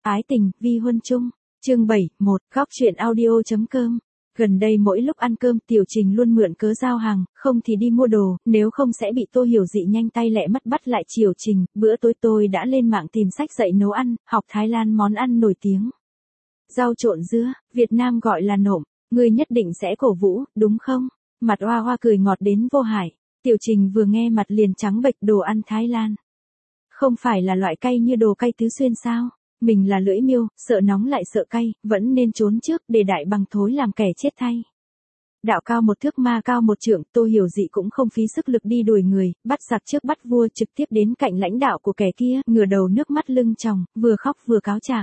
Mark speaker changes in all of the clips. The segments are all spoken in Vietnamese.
Speaker 1: Ái tình, vi huân chung. Chương 7, 1, góc truyện audio.com. Gần đây mỗi lúc ăn cơm Tiểu Trình luôn mượn cớ giao hàng, không thì đi mua đồ, nếu không sẽ bị Tô Hiểu Dị nhanh tay lẹ mắt bắt lại Tiểu Trình. Bữa tối tôi đã lên mạng tìm sách dạy nấu ăn, học Thái Lan món ăn nổi tiếng. Rau trộn dứa, Việt Nam gọi là nộm, ngươi nhất định sẽ cổ vũ, đúng không? Mặt Hoa Hoa cười ngọt đến vô hại. Tiểu Trình vừa nghe mặt liền trắng bệch. Đồ ăn Thái Lan không phải là loại cay như đồ cay Tứ Xuyên sao? Mình là lưỡi miêu, sợ nóng lại sợ cay, vẫn nên trốn trước để Đại Bằng thối làm kẻ chết thay. Đạo cao một thước ma cao một trượng, Tô Hiểu Dị cũng không phí sức lực đi đuổi người, bắt giặc trước bắt vua, trực tiếp đến cạnh lãnh đạo của kẻ kia, ngửa đầu nước mắt lưng tròng, vừa khóc vừa cáo trạng.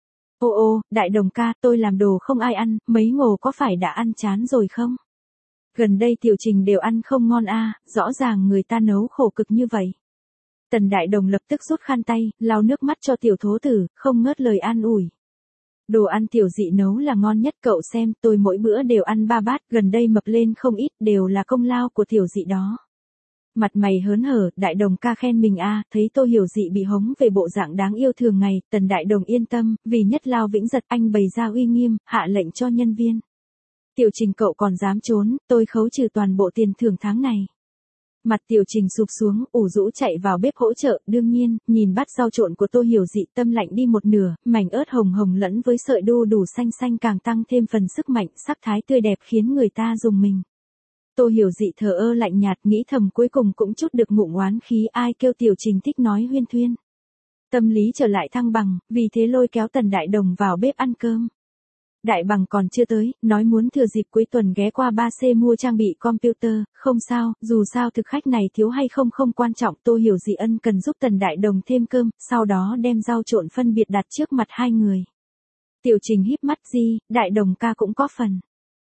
Speaker 1: Ô ô, Đại Đồng ca, tôi làm đồ không ai ăn, mấy ngồ có phải đã ăn chán rồi không? Gần đây Tiểu Trình đều ăn không ngon a, rõ ràng người ta nấu khổ cực như vậy. Tần Đại Đồng lập tức rút khăn tay, lau nước mắt cho Tiểu Thố Tử, không ngớt lời an ủi. Đồ ăn Tiểu Dị nấu là ngon nhất, cậu xem, tôi mỗi bữa đều ăn 3 bát, gần đây mập lên không ít, đều là công lao của Tiểu Dị đó. Mặt mày hớn hở, Đại Đồng ca khen mình a, thấy Tô Hiểu Dị bị hống về bộ dạng đáng yêu thường ngày, Tần Đại Đồng yên tâm, vì nhất lao vĩnh giật anh bày ra uy nghiêm, hạ lệnh cho nhân viên. Tiểu Trình cậu còn dám trốn, tôi khấu trừ toàn bộ tiền thưởng tháng này. Mặt Tiểu Trình sụp xuống, ủ rũ chạy vào bếp hỗ trợ, đương nhiên, nhìn bát rau trộn của Tô Hiểu Dị tâm lạnh đi một nửa, mảnh ớt hồng hồng lẫn với sợi đu đủ xanh xanh càng tăng thêm phần sức mạnh, sắc thái tươi đẹp khiến người ta rùng mình. Tô Hiểu Dị thờ ơ lạnh nhạt, nghĩ thầm cuối cùng cũng chút được ngụm oán khí, ai kêu Tiểu Trình thích nói huyên thuyên. Tâm lý trở lại thăng bằng, vì thế lôi kéo Tần Đại Đồng vào bếp ăn cơm. Đại Bằng còn chưa tới, nói muốn thừa dịp cuối tuần ghé qua 3C mua trang bị computer, không sao, dù sao thực khách này thiếu hay không không quan trọng, Tô Hiểu Dị ân cần giúp Tần Đại Đồng thêm cơm, sau đó đem rau trộn phân biệt đặt trước mặt hai người. Tiểu Trình híp mắt, gì, Đại Đồng ca cũng có phần.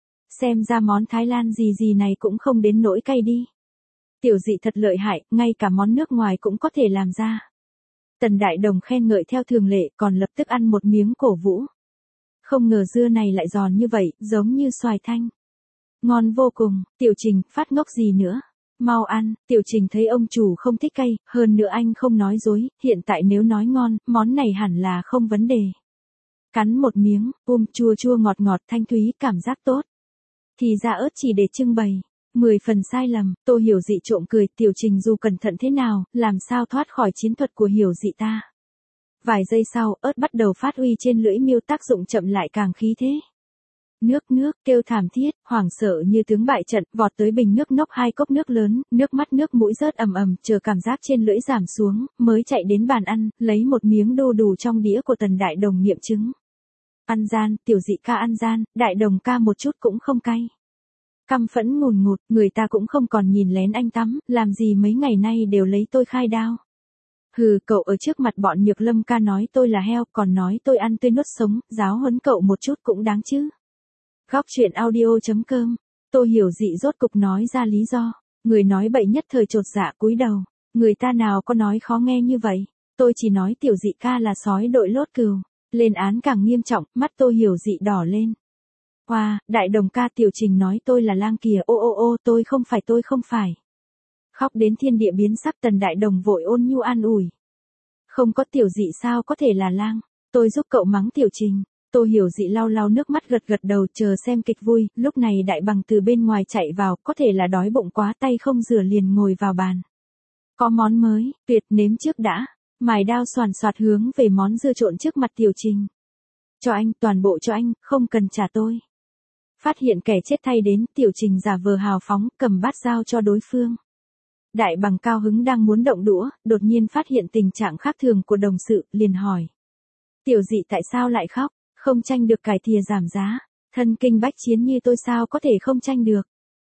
Speaker 1: Xem ra món Thái Lan gì này cũng không đến nỗi cay đi. Tiểu Dị thật lợi hại, ngay cả món nước ngoài cũng có thể làm ra. Tần Đại Đồng khen ngợi theo thường lệ, còn lập tức ăn một miếng cổ vũ. Không ngờ dưa này lại giòn như vậy, giống như xoài thanh. Ngon vô cùng, Tiểu Trình, phát ngốc gì nữa. Mau ăn, Tiểu Trình thấy ông chủ không thích cay, hơn nữa anh không nói dối, hiện tại nếu nói ngon, món này hẳn là không vấn đề. Cắn một miếng, chua chua ngọt ngọt thanh thúy, cảm giác tốt. Thì ra ớt chỉ để trưng bày. 10 phần sai lầm, Tô Hiểu Dị trộm cười, Tiểu Trình dù cẩn thận thế nào, làm sao thoát khỏi chiến thuật của Hiểu Dị ta. Vài giây sau, ớt bắt đầu phát huy trên lưỡi miêu, tác dụng chậm lại càng khí thế. Nước, kêu thảm thiết, hoảng sợ như tướng bại trận, vọt tới bình nước nốc 2 cốc nước lớn, nước mắt nước mũi rớt ầm ầm, chờ cảm giác trên lưỡi giảm xuống, mới chạy đến bàn ăn, lấy một miếng đu đủ trong đĩa của Tần Đại Đồng nghiệm chứng. Ăn gian, Tiểu Dị ca ăn gian, Đại Đồng ca một chút cũng không cay. Căm phẫn ngùn ngụt, người ta cũng không còn nhìn lén anh tắm, làm gì mấy ngày nay đều lấy tôi khai đao. Hừ, cậu ở trước mặt bọn Nhược Lâm ca nói tôi là heo, còn nói tôi ăn tươi nuốt sống, giáo huấn cậu một chút cũng đáng chứ. Góc truyện audio.com. Tô Hiểu Dị rốt cục nói ra lý do. Người nói bậy nhất thời chột dạ cúi đầu. Người ta nào có nói khó nghe như vậy. Tôi chỉ nói Tiểu Dị ca là sói đội lốt cừu. Lên án càng nghiêm trọng, mắt Tô Hiểu Dị đỏ lên. Wow, Đại Đồng ca, Tiểu Trình nói tôi là lang kìa, ô, tôi không phải. Khóc đến thiên địa biến sắc, Tần Đại Đồng vội ôn nhu an ủi. Không có Tiểu Dị sao có thể là lang, tôi giúp cậu mắng Tiểu Trình. Tô Hiểu Dị lau nước mắt gật đầu chờ xem kịch vui, lúc này Đại Bằng từ bên ngoài chạy vào, có thể là đói bụng quá, tay không rửa liền ngồi vào bàn. Có món mới, tuyệt, nếm trước đã. Mài đao xoàn xoạt hướng về món dưa trộn trước mặt Tiểu Trình. Cho anh, toàn bộ cho anh, không cần trả tôi. Phát hiện kẻ chết thay đến, Tiểu Trình giả vờ hào phóng, cầm bát dao cho đối phương. Đại Bằng cao hứng đang muốn động đũa, đột nhiên phát hiện tình trạng khác thường của đồng sự, liền hỏi. Tiểu Dị tại sao lại khóc, không tranh được cải thìa giảm giá, thân kinh bách chiến như tôi sao có thể không tranh được.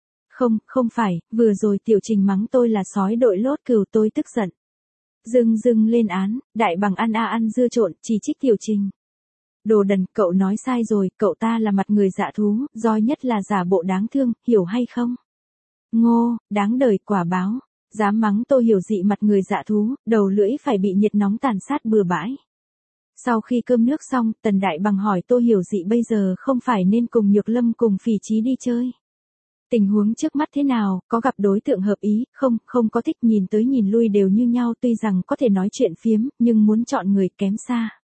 Speaker 1: Không phải, vừa rồi Tiểu Trình mắng tôi là sói đội lốt cừu, tôi tức giận. Dưng lên án, Đại Bằng ăn dưa trộn, chỉ trích Tiểu Trình. Đồ đần, cậu nói sai rồi, cậu ta là mặt người dạ thú, roi nhất là giả bộ đáng thương, hiểu hay không? Ngô, đáng đời quả báo. Dám mắng Tô Hiểu Dị mặt người dạ thú, đầu lưỡi phải bị nhiệt nóng tàn sát bừa bãi. Sau khi cơm nước xong, Tần Đại Bằng hỏi Tô Hiểu Dị bây giờ không phải nên cùng Nhược Lâm cùng Phỉ Chí đi chơi. Tình huống trước mắt thế nào, có gặp đối tượng hợp ý, không có thích, nhìn tới nhìn lui đều như nhau, tuy rằng có thể nói chuyện phiếm, nhưng muốn chọn người kém xa.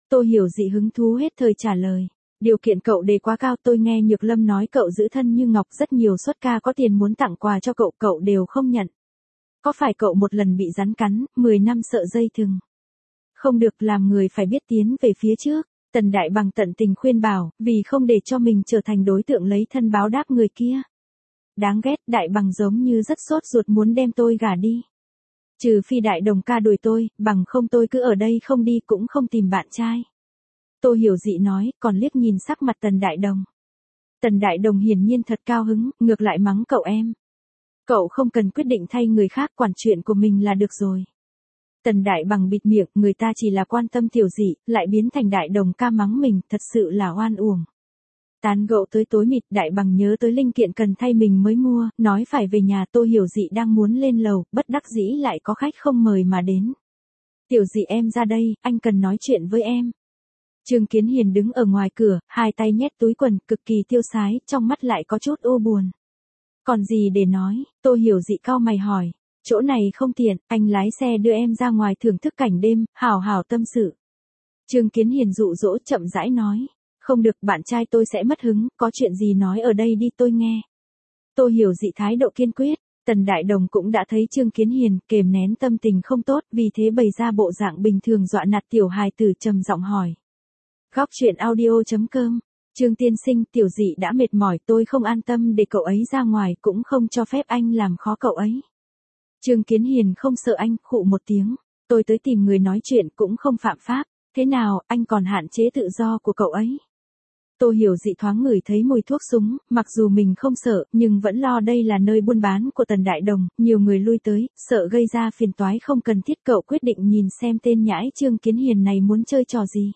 Speaker 1: Tô Hiểu Dị hứng thú hết thời trả lời. Điều kiện cậu đề quá cao, tôi nghe Nhược Lâm nói cậu giữ thân như ngọc, rất nhiều xuất ca có tiền muốn tặng quà cho cậu, cậu đều không nhận. Có phải cậu một lần bị rắn cắn, 10 năm sợ dây thừng? Không được, làm người phải biết tiến về phía trước. Tần Đại Bằng tận tình khuyên bảo, vì không để cho mình trở thành đối tượng lấy thân báo đáp người kia. Đáng ghét, Đại Bằng giống như rất sốt ruột muốn đem tôi gả đi. Trừ phi Đại Đồng ca đuổi tôi, bằng không tôi cứ ở đây không đi cũng không tìm bạn trai. Tô Hiểu Dị nói, còn liếc nhìn sắc mặt Tần Đại Đồng. Tần Đại Đồng hiển nhiên thật cao hứng, ngược lại mắng cậu em. Cậu không cần quyết định thay người khác, quản chuyện của mình là được rồi. Tần Đại Bằng bịt miệng, người ta chỉ là quan tâm Tiểu Dị, lại biến thành Đại Đồng ca mắng mình, thật sự là oan uổng. Tán gẫu tới tối mịt, Đại Bằng nhớ tới linh kiện cần thay mình mới mua, nói phải về nhà. Tô Hiểu Dị đang muốn lên lầu, bất đắc dĩ lại có khách không mời mà đến. Tiểu Dị em ra đây, anh cần nói chuyện với em. Trương Kiến Hiền đứng ở ngoài cửa, hai tay nhét túi quần, cực kỳ tiêu sái, trong mắt lại có chút u buồn. Còn gì để nói? Tô Hiểu Dị cau mày hỏi. Chỗ này không tiện, anh lái xe đưa em ra ngoài thưởng thức cảnh đêm, hảo hảo tâm sự. Trương Kiến Hiền dụ dỗ chậm rãi nói. Không được, bạn trai tôi sẽ mất hứng, có chuyện gì nói ở đây đi tôi nghe. Tô Hiểu Dị thái độ kiên quyết. Tần Đại Đồng cũng đã thấy Trương Kiến Hiền kềm nén tâm tình không tốt, vì thế bày ra bộ dạng bình thường dọa nạt tiểu hài tử, trầm giọng hỏi. Góc truyện audio.com. Trương tiên sinh, Tiểu Dị đã mệt mỏi, tôi không an tâm để cậu ấy ra ngoài, cũng không cho phép anh làm khó cậu ấy. Trương Kiến Hiền không sợ anh, khụ một tiếng. Tôi tới tìm người nói chuyện cũng không phạm pháp. Thế nào, anh còn hạn chế tự do của cậu ấy? Tô Hiểu Dị thoáng ngửi thấy mùi thuốc súng, mặc dù mình không sợ, nhưng vẫn lo đây là nơi buôn bán của Tần Đại Đồng, nhiều người lui tới, sợ gây ra phiền toái không cần thiết. Cậu quyết định nhìn xem tên nhãi Trương Kiến Hiền này muốn chơi trò gì.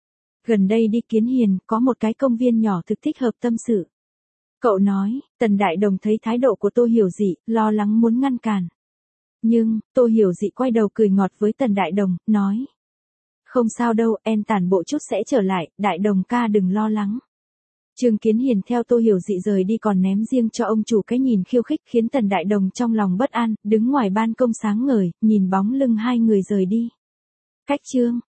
Speaker 1: Gần đây đi Kiến Hiền, có một cái công viên nhỏ thực thích hợp tâm sự. Cậu nói. Tần Đại Đồng thấy thái độ của Tô Hiểu Dị, lo lắng muốn ngăn cản. Nhưng, Tô Hiểu Dị quay đầu cười ngọt với Tần Đại Đồng, nói. Không sao đâu, em tản bộ chút sẽ trở lại, Đại Đồng ca đừng lo lắng. Trương Kiến Hiền theo Tô Hiểu Dị rời đi, còn ném riêng cho ông chủ cái nhìn khiêu khích, khiến Tần Đại Đồng trong lòng bất an, đứng ngoài ban công sáng ngời, nhìn bóng lưng hai người rời đi. Cách chương